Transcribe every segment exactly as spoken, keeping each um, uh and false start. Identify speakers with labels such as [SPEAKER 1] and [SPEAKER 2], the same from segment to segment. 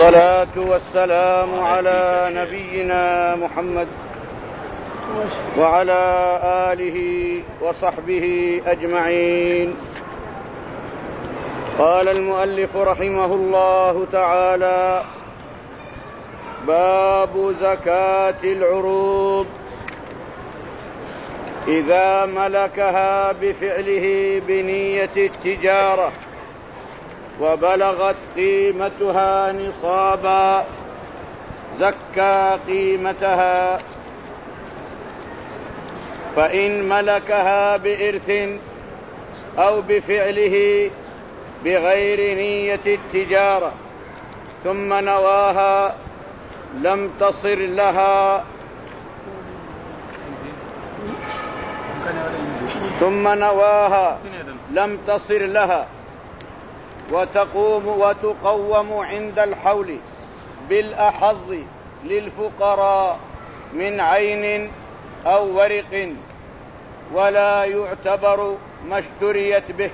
[SPEAKER 1] والصلاة والسلام على نبينا محمد وعلى آله وصحبه أجمعين. قال المؤلف رحمه الله تعالى: باب زكاة العروض. إذا ملكها بفعله بنية التجارة وبلغت قيمتها نصابا زكى قيمتها، فإن ملكها بإرث أو بفعله بغير نية التجارة ثم نواها لم تصر لها ثم نواها لم تصر لها وتقوم وتقوم عند الحول بالأحظ للفقراء من عين أو ورق، ولا يعتبر ما اشتريت به.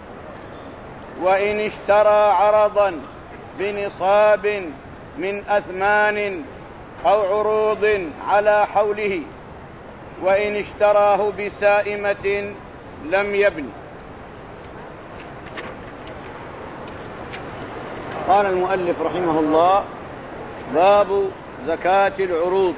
[SPEAKER 1] وإن اشترى عرضا بنصاب من أثمان أو عروض على حوله، وإن اشتراه بسائمة لم يبن. قال المؤلف رحمه الله: باب زكاة العروض.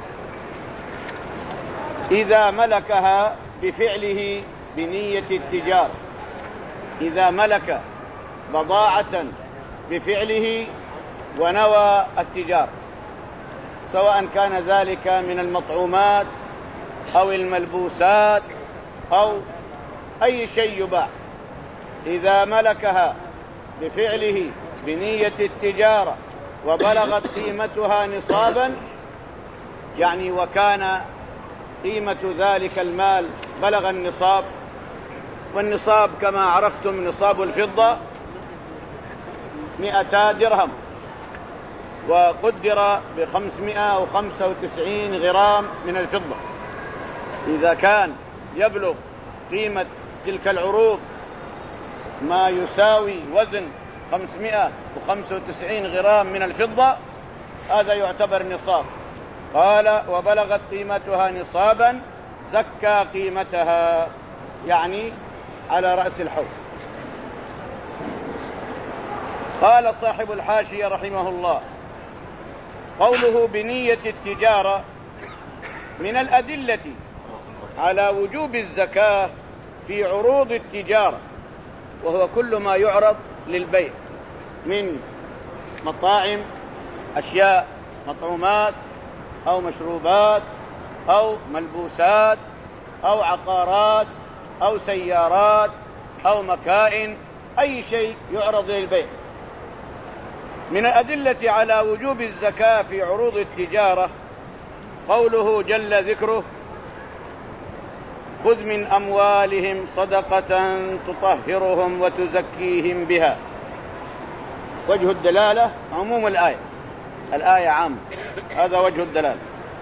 [SPEAKER 1] إذا ملكها بفعله بنية التجارة، إذا ملك بضاعة بفعله ونوى التجارة، سواء كان ذلك من المطعومات أو الملبوسات أو أي شيء يباع، إذا ملكها بفعله بنية التجارة وبلغت قيمتها نصابا، يعني وكان قيمة ذلك المال بلغ النصاب، والنصاب كما عرفتم نصاب الفضة مئتا درهم، وقدر بخمسمائة وخمسة وتسعين غرام من الفضة. إذا كان يبلغ قيمة تلك العروض ما يساوي وزن خمسمائة وخمسة وتسعين غرام من الفضة، هذا يعتبر نصاب. قال: وبلغت قيمتها نصابا زكى قيمتها، يعني على رأس الحول. قال صاحب الحاشية رحمه الله: قوله بنية التجارة من الأدلة على وجوب الزكاة في عروض التجارة، وهو كل ما يعرض للبيع من مطاعم، أشياء مطعومات أو مشروبات أو ملبوسات أو عقارات أو سيارات أو مكائن، أي شيء يعرض للبيع. من الأدلة على وجوب الزكاة في عروض التجارة قوله جل ذكره: خذ من أموالهم صدقة تطهرهم وتزكيهم بها. وجه الدلالة عموم الآية، الآية عامة، هذا وجه الدلالة.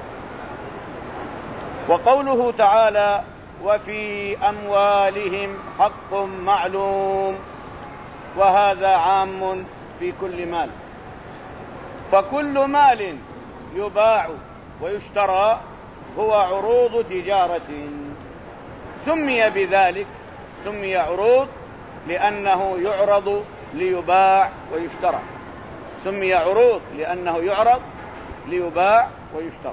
[SPEAKER 1] وقوله تعالى: وفي أموالهم حق معلوم، وهذا عام في كل مال، فكل مال يباع ويشترى هو عروض تجارة. سمي بذلك، سمي عروض لأنه يعرض ليباع ويشترى، سمي عروض لأنه يعرض ليباع ويشترى.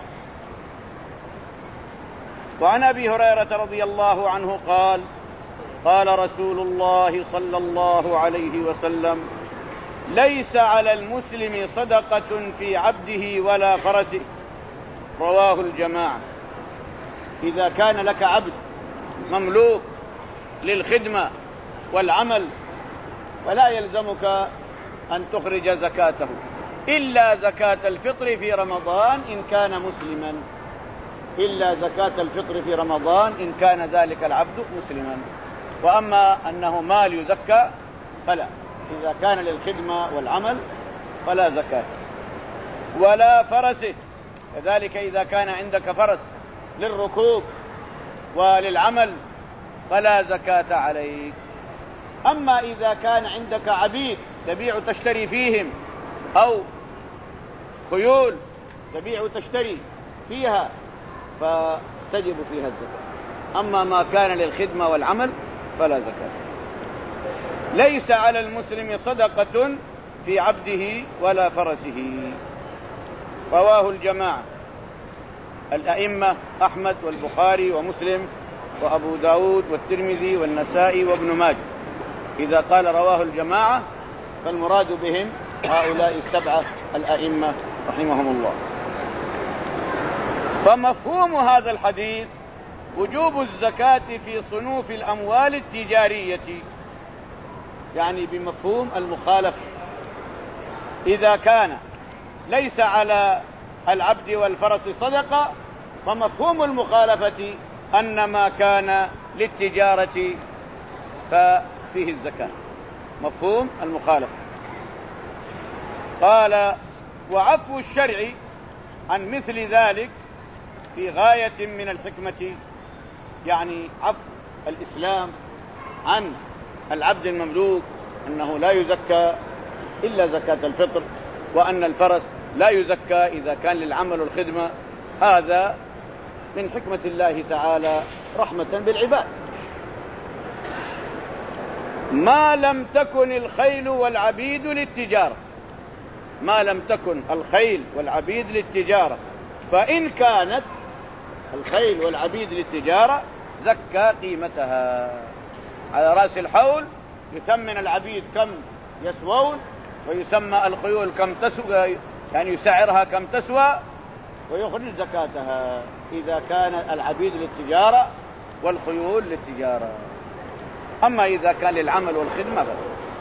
[SPEAKER 1] وعن أبي هريرة رضي الله عنه قال: قال رسول الله صلى الله عليه وسلم: ليس على المسلم صدقة في عبده ولا فرسه. رواه الجماعة. إذا كان لك عبد مملوك للخدمة والعمل فلا يلزمك أن تخرج زكاته إلا زكاة الفطر في رمضان إن كان مسلما، إلا زكاة الفطر في رمضان إن كان ذلك العبد مسلما. وأما أنه مال يزكى فلا، إذا كان للخدمة والعمل فلا زكاة. ولا فرسه، كذلك إذا كان عندك فرس للركوب وللعمل فلا زكاة عليك. أما إذا كان عندك عبيد تبيع تشتري فيهم أو خيول تبيع وتشتري فيها فتجب فيها الزكاة. أما ما كان للخدمة والعمل فلا زكاة. ليس على المسلم صدقة في عبده ولا فرسه. رواه الجماعة الأئمة أحمد والبخاري ومسلم وأبو داود والترمذي والنسائي وابن ماجه. إذا قال رواه الجماعة فالمراد بهم هؤلاء السبعة الأئمة رحمهم الله. فمفهوم هذا الحديث وجوب الزكاة في صنوف الأموال التجارية، يعني بمفهوم المخالفة. إذا كان ليس على العبد والفرس صدقة فمفهوم المخالفة أن ما كان للتجارة ففيه الزكاة، مفهوم المخالفة. قال: وعفو الشرع عن مثل ذلك في غاية من الحكمة، يعني عفو الإسلام عن العبد المملوك أنه لا يزكى إلا زكاة الفطر، وأن الفرس لا يزكى إذا كان للعمل والخدمة. هذا من حكمة الله تعالى رحمة بالعباد. ما لم تكن الخيل والعبيد للتجارة، ما لم تكن الخيل والعبيد للتجارة، فإن كانت الخيل والعبيد للتجارة زكى قيمتها. على رأس الحول يثمن العبيد كم يسوون، ويسمى الخيول كم تسوى، يعني يسعرها كم تسوى، ويخرج زكاتها إذا كان العبيد للتجارة والخيول للتجارة. أما إذا كان للعمل والخدمة بس.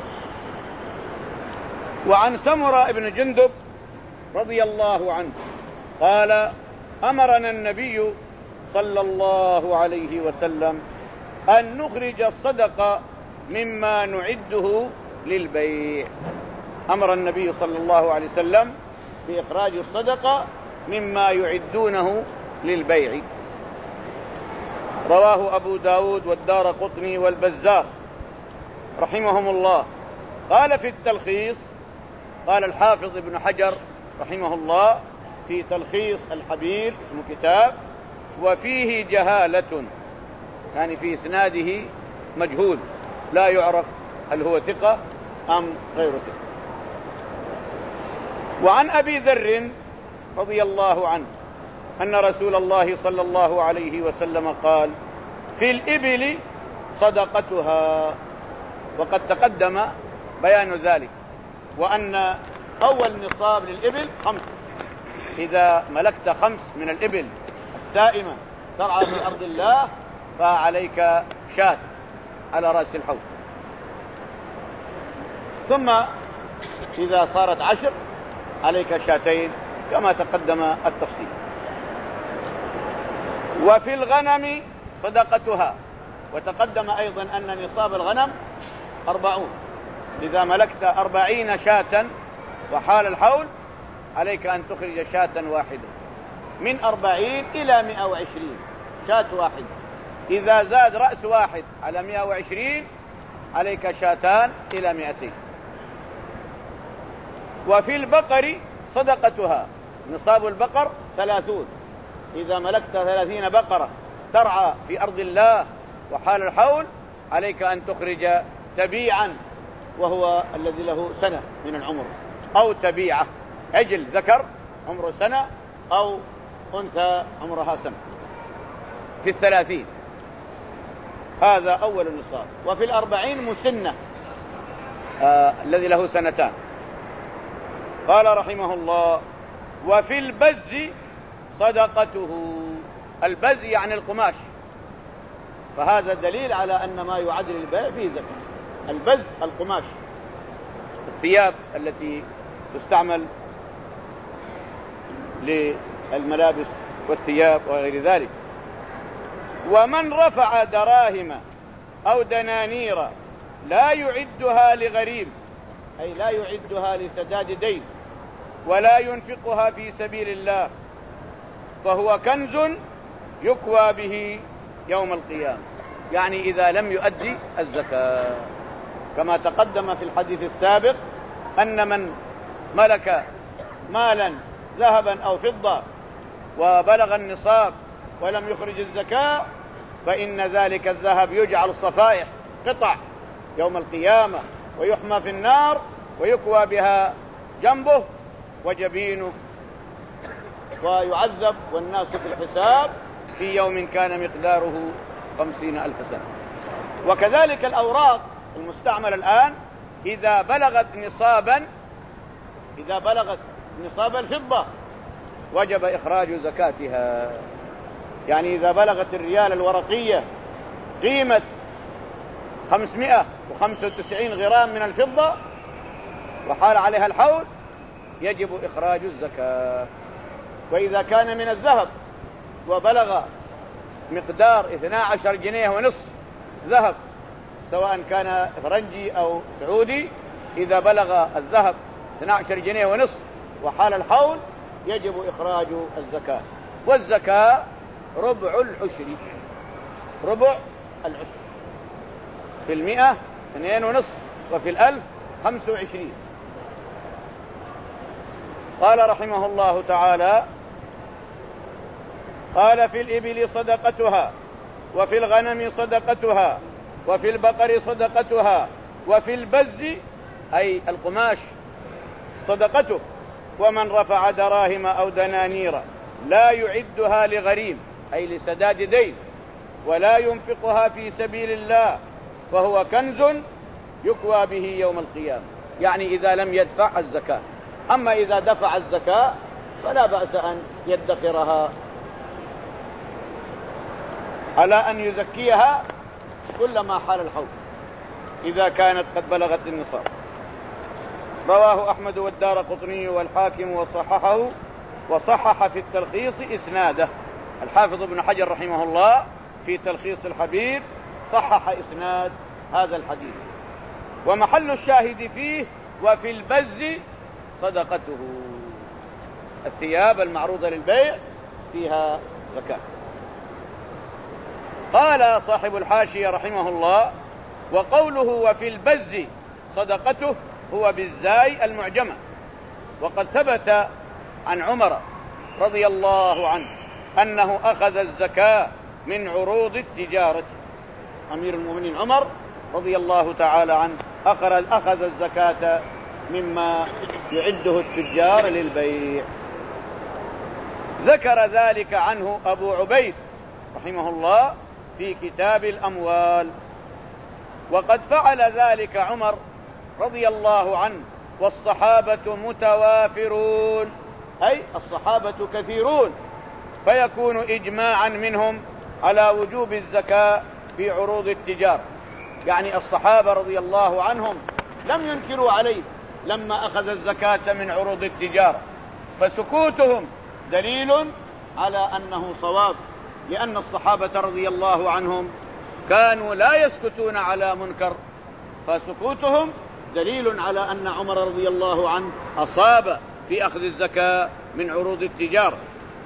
[SPEAKER 1] وعن سمرة بن جندب رضي الله عنه قال: أمرنا النبي صلى الله عليه وسلم أن نخرج الصدقة مما نعده للبيع. أمر النبي صلى الله عليه وسلم بإخراج الصدقة مما يعدونه للبيع. رواه أبو داود والدارقطني والبزار رحمهم الله. قال في التلخيص، قال الحافظ ابن حجر رحمه الله في تلخيص الحبير، اسمه كتاب: وفيه جهالة، يعني في إسناده مجهول لا يعرف هل هو ثقة أم غير ثقة. وعن أبي ذر رضي الله عنه أن رسول الله صلى الله عليه وسلم قال: في الإبل صدقتها. وقد تقدم بيان ذلك، وأن أول نصاب للإبل خمس. إذا ملكت خمس من الإبل السائمة ترعى في أرض الله فعليك شاة على رأس الحوض. ثم إذا صارت عشر عليك شاتين كما تقدم التفصيل. وفي الغنم صدقتها. وتقدم أيضا أن نصاب الغنم أربعون. إذا ملكت أربعين شاة وحال الحول عليك أن تخرج شاة واحدة، من أربعين إلى مئة وعشرين شاة واحدة. إذا زاد رأس واحد على مئة وعشرين عليك شاتان إلى مئتين. وفي البقر صدقتها. نصاب البقر ثلاثون. إذا ملكت ثلاثين بقرة ترعى في أرض الله وحال الحول عليك أن تخرج تبيعا، وهو الذي له سنة من العمر، أو تبيعة عجل ذكر عمره سنة، أو أنثى عمرها سنة في الثلاثين. هذا أول النصاب. وفي الأربعين مسنة آه الذي له سنتان. قال رحمه الله: وفي البز صدقته. البز يعني القماش، فهذا دليل على أن ما يعد للبيع فيه زكاة. البز القماش، الثياب التي تستعمل للملابس والثياب وغير ذلك. ومن رفع دراهم أو دنانير لا يعدها لغريم، أي لا يعدها لسداد دين، ولا ينفقها في سبيل الله، فهو كنز يكوى به يوم القيامة. يعني إذا لم يؤدي الزكاة، كما تقدم في الحديث السابق أن من ملك مالا ذهبا أو فضة وبلغ النصاب ولم يخرج الزكاة فإن ذلك الذهب يجعل صفائح قطع يوم القيامة ويحمى في النار ويكوى بها جنبه وجبينه ويعذب والناس في الحساب في يوم كان مقداره خمسين ألف سنة. وكذلك الأوراق المستعملة الآن إذا بلغت نصابا إذا بلغت نصاب الفضة وجب إخراج زكاتها. يعني إذا بلغت الريال الورقية قيمة خمسمائة وخمسة وتسعين غرام من الفضة وحال عليها الحول يجب إخراج الزكاة. وإذا كان من الذهب وبلغ مقدار اثنا عشر جنيه ونصف ذهب سواء كان فرنجي أو سعودي، إذا بلغ الذهب اثنا عشر جنيه ونصف وحال الحول يجب إخراج الزكاة. والزكاة ربع العشر، ربع العشر، في المئة اثنين ونصف وفي الألف خمس وعشرين. قال رحمه الله تعالى: قال: في الإبل صدقتها، وفي الغنم صدقتها، وفي البقر صدقتها، وفي البز أي القماش صدقته، ومن رفع دراهم أو دنانير لا يعدها لغريم أي لسداد دين ولا ينفقها في سبيل الله فهو كنز يكوى به يوم القيامة. يعني إذا لم يدفع الزكاة. أما إذا دفع الزكاة فلا بأس أن يدخرها على أن يزكيها كلما حال الحول إذا كانت قد بلغت النصاب. رواه أحمد والدارقطني والحاكم وصححه، وصحح في التلخيص إسناده. الحافظ ابن حجر رحمه الله في تلخيص الحبيب صحح إسناد هذا الحديث. ومحل الشاهد فيه: وفي البز صدقته، الثياب المعروضة للبيع فيها زكاة. قال صاحب الحاشية رحمه الله: وقوله وفي البز صدقته هو بالزاي المعجمة. وقد ثبت عن عمر رضي الله عنه أنه أخذ الزكاة من عروض التجارة. أمير المؤمنين عمر رضي الله تعالى عنه أخذ الزكاة مما يعده التجار للبيع. ذكر ذلك عنه أبو عبيد رحمه الله في كتاب الأموال. وقد فعل ذلك عمر رضي الله عنه والصحابة متوافرون، أي الصحابة كثيرون، فيكون إجماعا منهم على وجوب الزكاة في عروض التجارة. يعني الصحابة رضي الله عنهم لم ينكروا عليه لما أخذ الزكاة من عروض التجارة، فسكوتهم دليل على أنه صواب، لأن الصحابة رضي الله عنهم كانوا لا يسكتون على منكر، فسكوتهم دليل على أن عمر رضي الله عنه أصاب في أخذ الزكاة من عروض التجارة.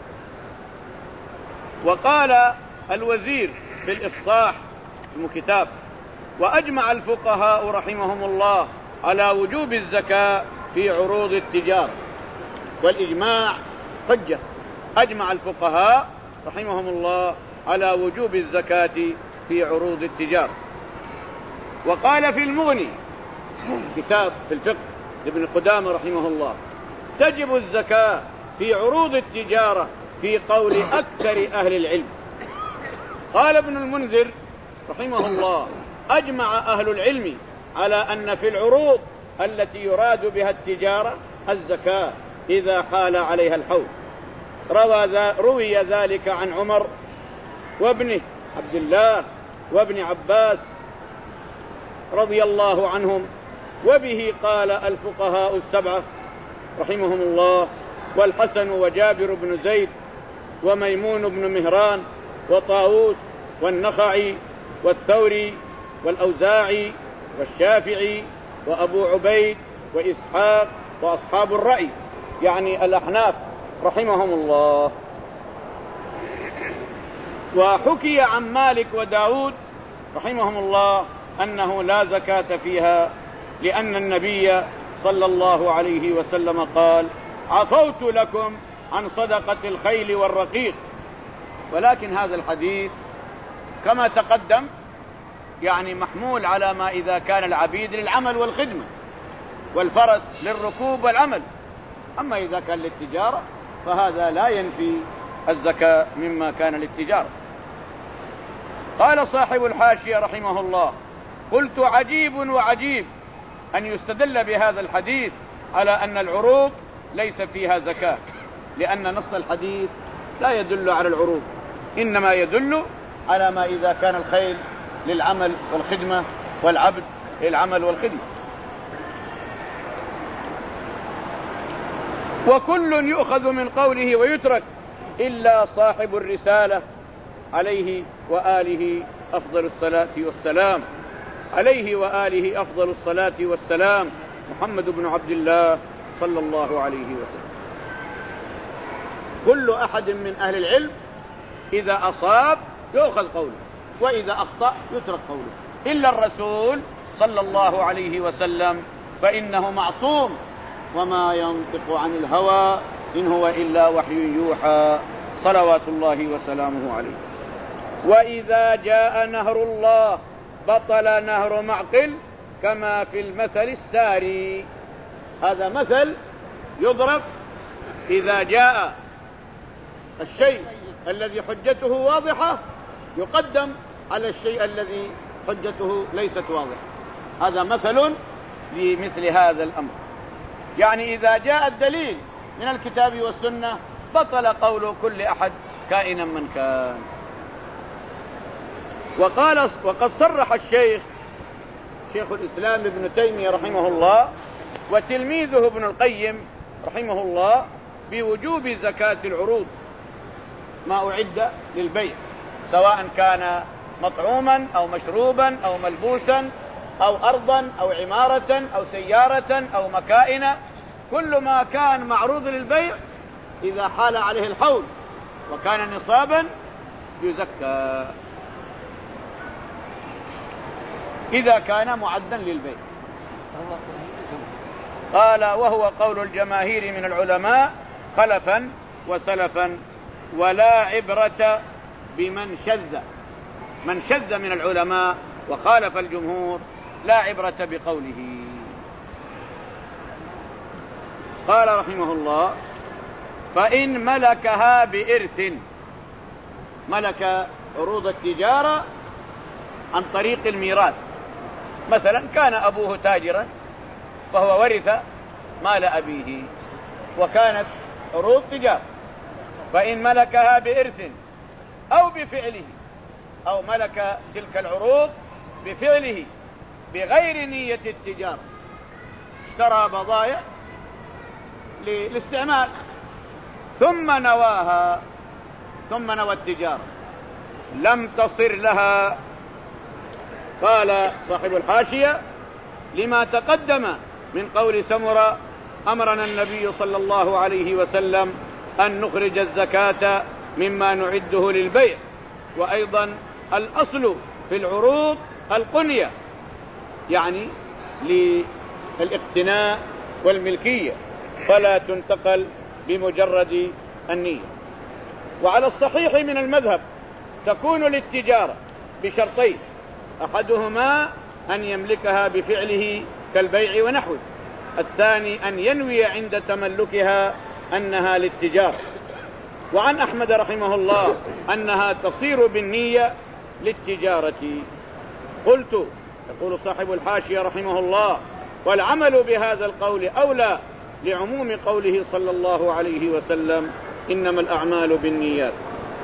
[SPEAKER 1] وقال الوزير في الإفصاح المكتاب: وأجمع الفقهاء رحمهم الله على وجوب الزكاة في عروض التجارة. والإجماع حجة. أجمع الفقهاء رحمهم الله على وجوب الزكاة في عروض التجارة. وقال في المغني كتاب في الفقه لابن قدامة رحمه الله: تجب الزكاة في عروض التجارة في قول أكثر أهل العلم. قال ابن المنذر رحمه الله: أجمع أهل العلم على أن في العروض التي يراد بها التجارة الزكاة إذا حال عليها الحول. روى روي ذلك عن عمر وابنه عبد الله وابن عباس رضي الله عنهم، وبه قال الفقهاء السبعة رحمهم الله: والحسن وجابر بن زيد وميمون بن مهران وطاووس والنخعي والثوري والأوزاعي والشافعي وأبو عبيد وإسحاق وأصحاب الرأي، يعني الأحناف رحمهم الله. وحكي عن مالك وداود رحمهم الله أنه لا زكاة فيها، لأن النبي صلى الله عليه وسلم قال: عفوت لكم عن صدقة الخيل والرقيق. ولكن هذا الحديث كما تقدم يعني محمول على ما إذا كان العبيد للعمل والخدمة، والفرس للركوب والعمل. أما إذا كان للتجارة فهذا لا ينفي الزكاة مما كان للتجارة. قال صاحب الحاشية رحمه الله: قلت: عجيب وعجيب أن يستدل بهذا الحديث على أن العروض ليس فيها زكاة، لأن نص الحديث لا يدل على العروض، إنما يدل على ما إذا كان الخيل للعمل والخدمة والعبد للعمل والخدمة. وكل يؤخذ من قوله ويترك إلا صاحب الرسالة عليه وآله أفضل الصلاة والسلام عليه وآله أفضل الصلاة والسلام محمد بن عبد الله صلى الله عليه وسلم. كل أحد من أهل العلم إذا أصاب يؤخذ قوله، وإذا أخطأ يترك قوله، إلا الرسول صلى الله عليه وسلم فإنه معصوم وما ينطق عن الهوى إن هو إلا وحي يوحى صلوات الله وسلامه عليه. وإذا جاء نهر الله بطل نهر معقل كما في المثل الساري. هذا مثل يضرب إذا جاء الشيء الذي حجته واضحة يقدم على الشيء الذي حجته ليست واضحة. هذا مثل لمثل هذا الأمر، يعني إذا جاء الدليل من الكتاب والسنة بطل قول كل أحد كائنا من كان. وقال وقد صرح الشيخ شيخ الإسلام ابن تيمية رحمه الله وتلميذه ابن القيم رحمه الله بوجوب زكاة العروض ما أعد للبيع، سواء كان مطعوما أو مشروبا أو ملبوسا أو أرضا أو عمارة أو سيارة أو مكائن، كل ما كان معروض للبيع إذا حال عليه الحول وكان نصابا يزكى إذا كان معدا للبيع. قال: وهو قول الجماهير من العلماء خلفا وسلفا، ولا عبرة بمن شذ. من شذ من العلماء وخالف الجمهور لا عبرة بقوله. قال رحمه الله: فإن ملكها بإرث، ملك عروض التجارة عن طريق الميراث، مثلا كان أبوه تاجرا فهو ورث مال أبيه وكانت عروض تجارة، فإن ملكها بإرث أو بفعله، أو ملك تلك العروض بفعله بغير نية التجارة، اشترى بضائع للاستعمال ثم نواها ثم نوى التجارة لم تصر لها. قال صاحب الحاشية: لما تقدم من قول سمرة أمرنا النبي صلى الله عليه وسلم أن نخرج الزكاة مما نعده للبيع، وأيضا الأصل في العروض القنية، يعني للاقتناء والملكية، فلا تنتقل بمجرد النية. وعلى الصحيح من المذهب تكون للتجارة بشرطين: أحدهما أن يملكها بفعله كالبيع ونحوه، الثاني أن ينوي عند تملكها أنها للتجارة. وعن أحمد رحمه الله أنها تصير بالنية للتجارة. قلت، يقول صاحب الحاشية رحمه الله: والعمل بهذا القول أولى لعموم قوله صلى الله عليه وسلم: إنما الأعمال بالنيات.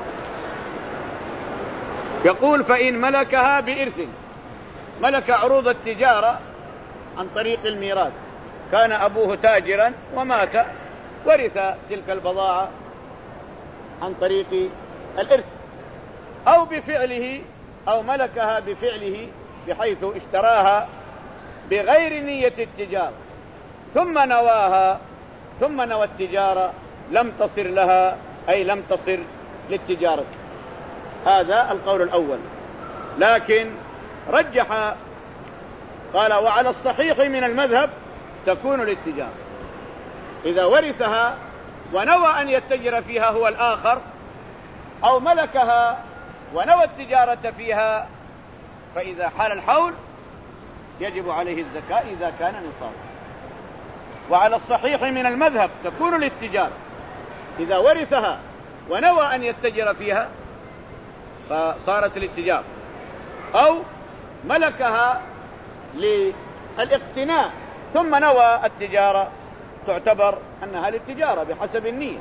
[SPEAKER 1] يقول: فإن ملكها بإرث، ملك عروض التجارة عن طريق الميراث، كان أبوه تاجرا ومات ورث تلك البضاعة عن طريق الإرث، أو بفعله، أو ملكها بفعله بحيث اشتراها بغير نية التجارة ثم نواها ثم نوى التجارة لم تصر لها، أي لم تصر للتجارة. هذا القول الأول. لكن رجح، قال: وعلى الصحيح من المذهب تكون للتجارة. إذا ورثها ونوى أن يتجر فيها هو الآخر، أو ملكها ونوى التجارة فيها، فإذا حال الحول يجب عليه الزكاة إذا كان نصابا. وعلى الصحيح من المذهب تكون للتجارة إذا ورثها ونوى أن يتجر فيها فصارت للتجارة، أو ملكها للاقتناء ثم نوى التجارة تعتبر أنها للتجارة بحسب النية.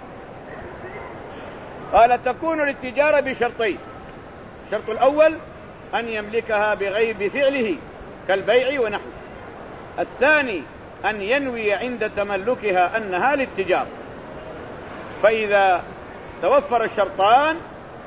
[SPEAKER 1] قال تكون للتجارة بشرطين: الشرط الأول أن يملكها بغير بفعله كالبيع ونحوه، الثاني أن ينوي عند تملكها أنها للتجارة. فإذا توفر الشرطان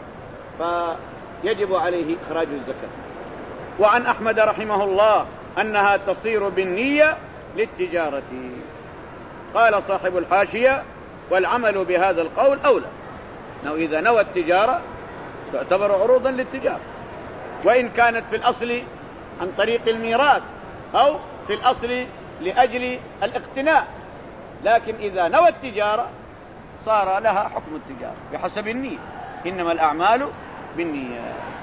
[SPEAKER 1] فيجب عليه إخراج الزكاة. وعن أحمد رحمه الله أنها تصير بالنية للتجارة. قال صاحب الحاشية: والعمل بهذا القول أولى، أنه إذا نوى التجارة تعتبر عروضا للتجارة، وإن كانت في الأصل عن طريق الميراث أو في الأصل لأجل الاقتناء، لكن إذا نوى التجارة صار لها حكم التجارة بحسب النية، إنما الأعمال بالنية.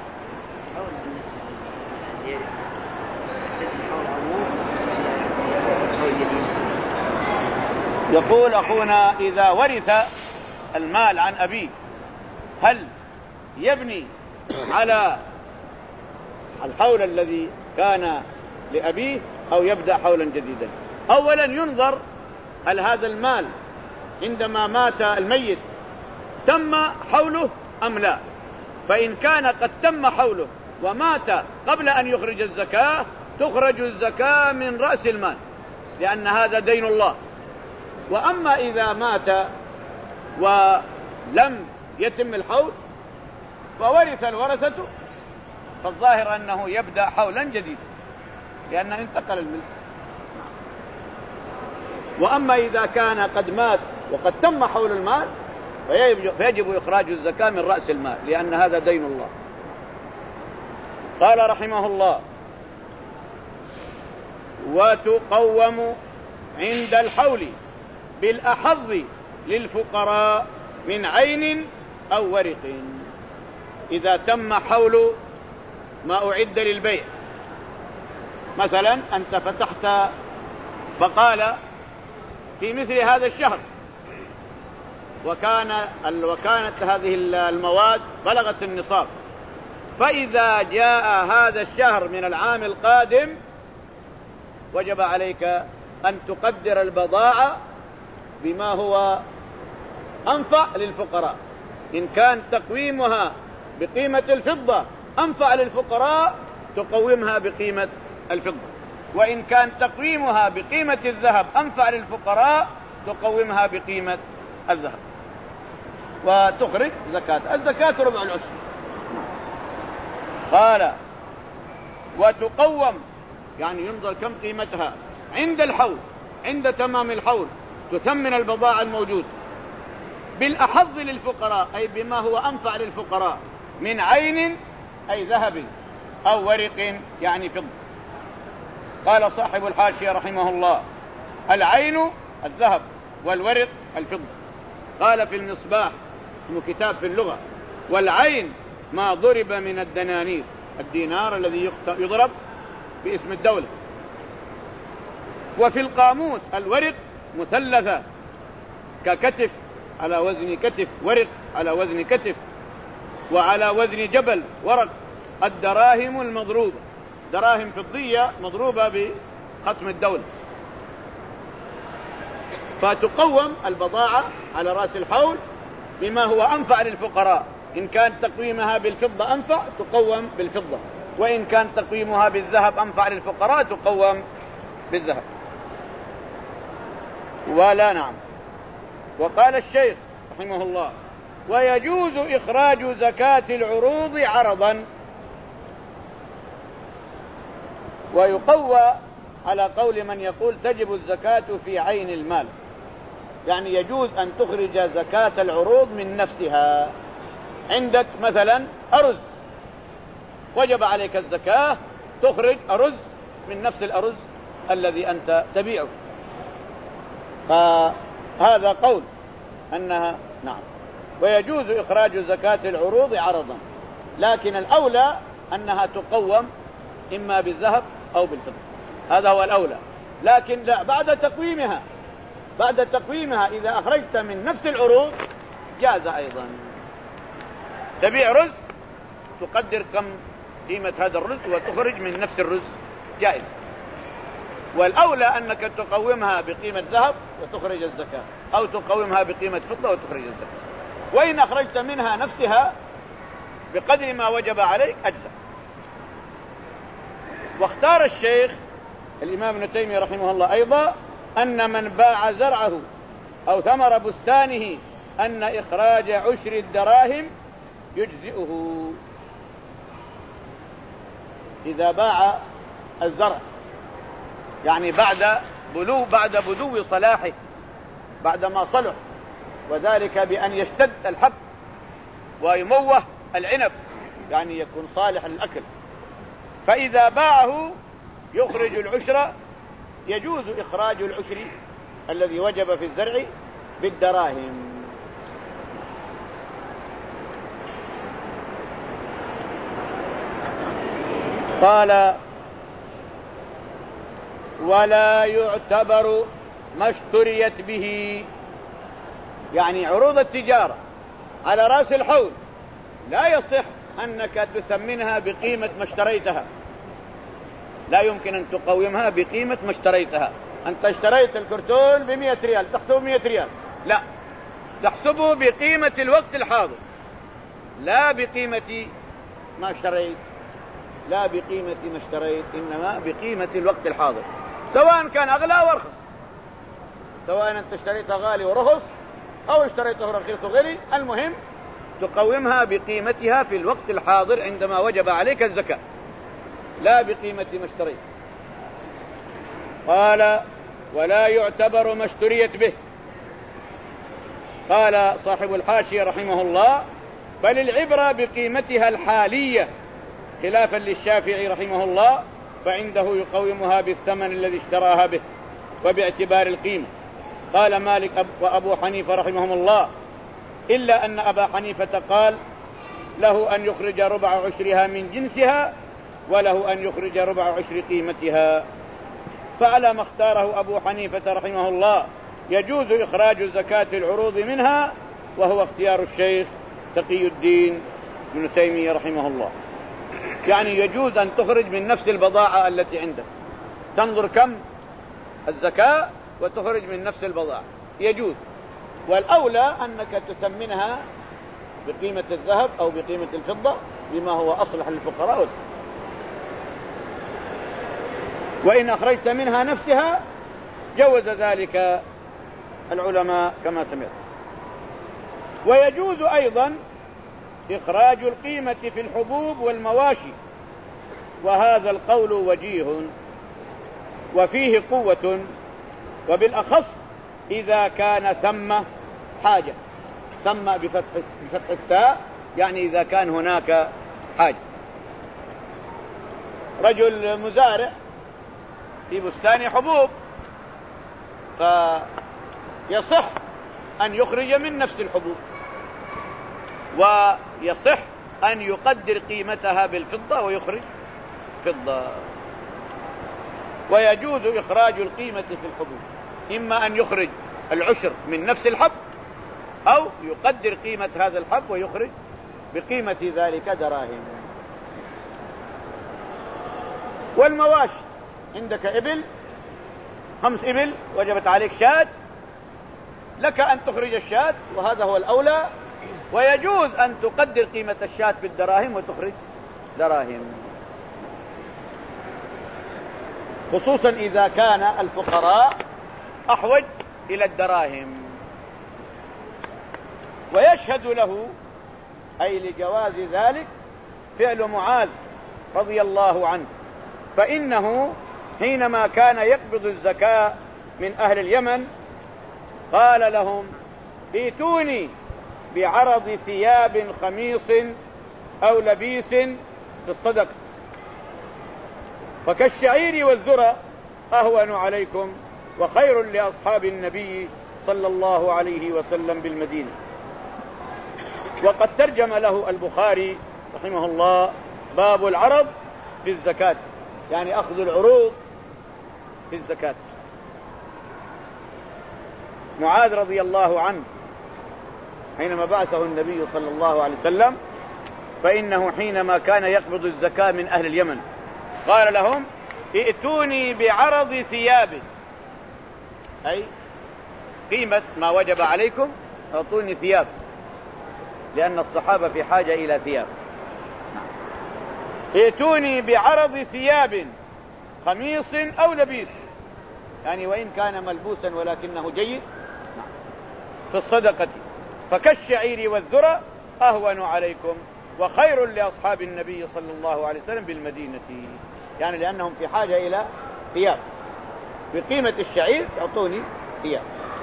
[SPEAKER 1] يقول أخونا: إذا ورث المال عن أبيه هل يبني على الحول الذي كان لأبيه أو يبدأ حولا جديدا؟ أولا ينظر هل هذا المال عندما مات الميت تم حوله أم لا. فإن كان قد تم حوله ومات قبل أن يخرج الزكاة تخرج الزكاة من رأس المال، لأن هذا دين الله. وأما إذا مات ولم يتم الحول وورث الورثة فالظاهر أنه يبدأ حولا جديدا لأنه انتقل الملك. وأما إذا كان قد مات وقد تم حول المال فيجب إخراج الزكاة من رأس المال، لأن هذا دين الله. قال رحمه الله: وتقوم عند الحول بالأحظ للفقراء من عين أو ورق. إذا تم حول ما أعد للبيع، مثلا أنت فتحت بقالة في مثل هذا الشهر وكان وكانت هذه المواد بلغت النصاب، فإذا جاء هذا الشهر من العام القادم وجب عليك أن تقدر البضاعة بما هو أنفع للفقراء. إن كان تقويمها بقيمة الفضة أنفع للفقراء تقومها بقيمة الفضة، وإن كان تقويمها بقيمة الذهب أنفع للفقراء تقومها بقيمة الذهب وتخرج زكاة. الزكاة ربع العشر. قال: وتقوم يعني ينظر كم قيمتها عند الحول، عند تمام الحول تثمن البضاعة الموجودة بالأحظ للفقراء، أي بما هو أنفع للفقراء، من عين أي ذهب أو ورق يعني فضة. قال صاحب الحاشية رحمه الله: العين الذهب والورق الفضة. قال في المصباح كتاب في اللغة: والعين ما ضرب من الدنانير، الدينار الذي يضرب باسم الدولة. وفي القاموس الورق مثلثة ككتف على وزن كتف، ورق على وزن كتف، وعلى وزن جبل ورق. الدراهم المضروبة، دراهم فضية مضروبة بختم الدولة. فتقوم البضاعة على رأس الحول بما هو أنفع للفقراء. إن كان تقويمها بالفضة أنفع تقوم بالفضة، وإن كان تقويمها بالذهب أنفع للفقراء تقوم بالذهب. ولا نعم. وقال الشيخ رحمه الله: ويجوز إخراج زكاة العروض عرضا. ويقوى على قول من يقول تجب الزكاة في عين المال، يعني يجوز أن تخرج زكاة العروض من نفسها. عندك مثلا أرز وجب عليك الزكاة، تخرج أرز من نفس الأرز الذي أنت تبيعه. فهذا قول أنها نعم. ويجوز إخراج زكاة العروض عرضا، لكن الأولى أنها تقوم إما بالذهب أو بالفضة، هذا هو الأولى. لكن لا، بعد تقويمها بعد تقويمها إذا أخرجت من نفس العروض جاز أيضا. تبيع رز تقدر كم قيمة هذا الرز وتخرج من نفس الرز، جائز. والأولى أنك تقومها بقيمة ذهب وتخرج الزكاة، أو تقومها بقيمة فضة وتخرج الزكاة. وإن أخرجت منها نفسها بقدر ما وجب عليك أجزاء. واختار الشيخ الإمام ابن تيمية رحمه الله أيضا أن من باع زرعه أو ثمر بستانه أن إخراج عشر الدراهم يجزئه. إذا باع الزرع يعني بعد بلو بعد بدو صلاحه، بعد ما صلح، وذلك بأن يشتد الحب ويموه العنب، يعني يكون صالح للأكل، فإذا باعه يخرج العشر، يجوز إخراج العشر الذي وجب في الزرع بالدراهم. قال: ولا يعتبر ما اشتريت به، يعني عروض التجارة على رأس الحول لا يصح أنك تثمنها بقيمة ما اشتريتها، لا يمكن أن تقومها بقيمة ما اشتريتها. أنت اشتريت الكرتون بمئة ريال تحسبه مئة ريال، لا، تحسبه بقيمة الوقت الحاضر، لا بقيمة ما اشتريت لا بقيمة ما اشتريت إنما بقيمة الوقت الحاضر، سواء كان أغلى أو أرخص، سواء أنت اشتريتها غالي ورخص أو اشتريته رخيص وغالي، المهم تقومها بقيمتها في الوقت الحاضر عندما وجب عليك الزكاة، لا بقيمة ما اشتريت. قال: ولا يعتبر ما اشتريت به. قال صاحب الحاشية رحمه الله: بل العبرة بقيمتها الحالية، خلافا للشافعي رحمه الله فعنده يقومها بالثمن الذي اشتراها به وباعتبار القيمة. قال مالك وأبو حنيفة رحمهم الله، إلا أن أبا حنيفة قال له أن يخرج ربع عشرها من جنسها وله أن يخرج ربع عشر قيمتها. فعلى ما اختاره أبو حنيفة رحمه الله يجوز إخراج زكاة العروض منها، وهو اختيار الشيخ تقي الدين ابن تيمية رحمه الله. يعني يجوز أن تخرج من نفس البضاعة التي عندك، تنظر كم الزكاة وتخرج من نفس البضاعة، يجوز. والأولى أنك تثمنها بقيمة الذهب أو بقيمة الفضة بما هو أصلح للفقراء والفقراء. وإن أخرجت منها نفسها جوز ذلك العلماء كما سمعت. ويجوز أيضا إخراج القيمة في الحبوب والمواشي، وهذا القول وجيه وفيه قوة، وبالأخص إذا كان ثم حاجة، ثم بفتح بفتح التاء يعني إذا كان هناك حاجة. رجل مزارع في بستان حبوب، فيصح أن يخرج من نفس الحبوب، ويصح أن يقدر قيمتها بالفضة ويخرج فضة. ويجوز إخراج القيمة في الحبوب، إما أن يخرج العشر من نفس الحب أو يقدر قيمة هذا الحب ويخرج بقيمة ذلك دراهم. والمواشي، عندك إبل، خمس إبل وجبت عليك شاة، لك أن تخرج الشاة وهذا هو الأولى، ويجوز أن تقدر قيمة الشاة بالدراهم وتخرج دراهم، خصوصا إذا كان الفقراء أحوج إلى الدراهم. ويشهد له أي لجواز ذلك فعل معاذ رضي الله عنه، فإنه حينما كان يقبض الزكاة من أهل اليمن قال لهم: ائتوني بعرض ثياب خميص أو لبيس في الصدقة، فكالشعير والذرة أهون عليكم وخير لأصحاب النبي صلى الله عليه وسلم بالمدينة. وقد ترجم له البخاري رحمه الله باب العرض في الزكاة، يعني أخذ العروض في الزكاة. معاذ رضي الله عنه حينما بعثه النبي صلى الله عليه وسلم، فإنه حينما كان يقبض الزكاة من أهل اليمن قال لهم ائتوني بعرض ثياب، أي قيمة ما وجب عليكم أعطوني ثياب، لأن الصحابة في حاجة إلى ثياب. ائتوني بعرض ثياب قميص أو لبيس، يعني وإن كان ملبوسا ولكنه جيد في الصدقة، فكالشعير والذرة أهون عليكم وخير لأصحاب النبي صلى الله عليه وسلم بالمدينة، يعني لأنهم في حاجة إلى ثياب بقيمة الشعير أعطوني ثياب.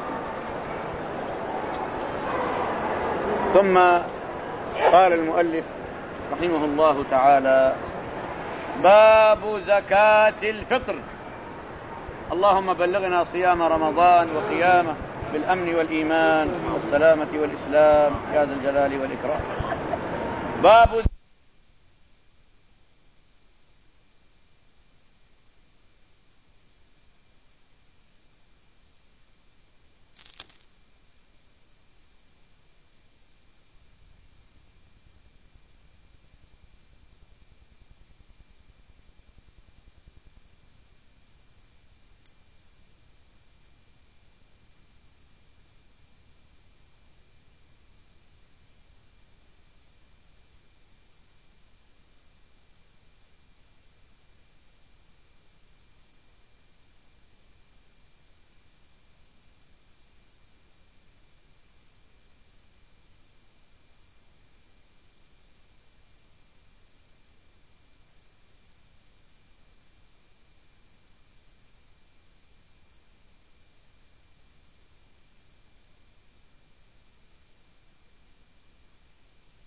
[SPEAKER 1] ثم قال المؤلف رحمه الله تعالى باب زكاة الفطر. اللهم بلغنا صيام رمضان وقيامه بالأمن والإيمان والسلامة والإسلام يا ذا الجلال والإكرام. باب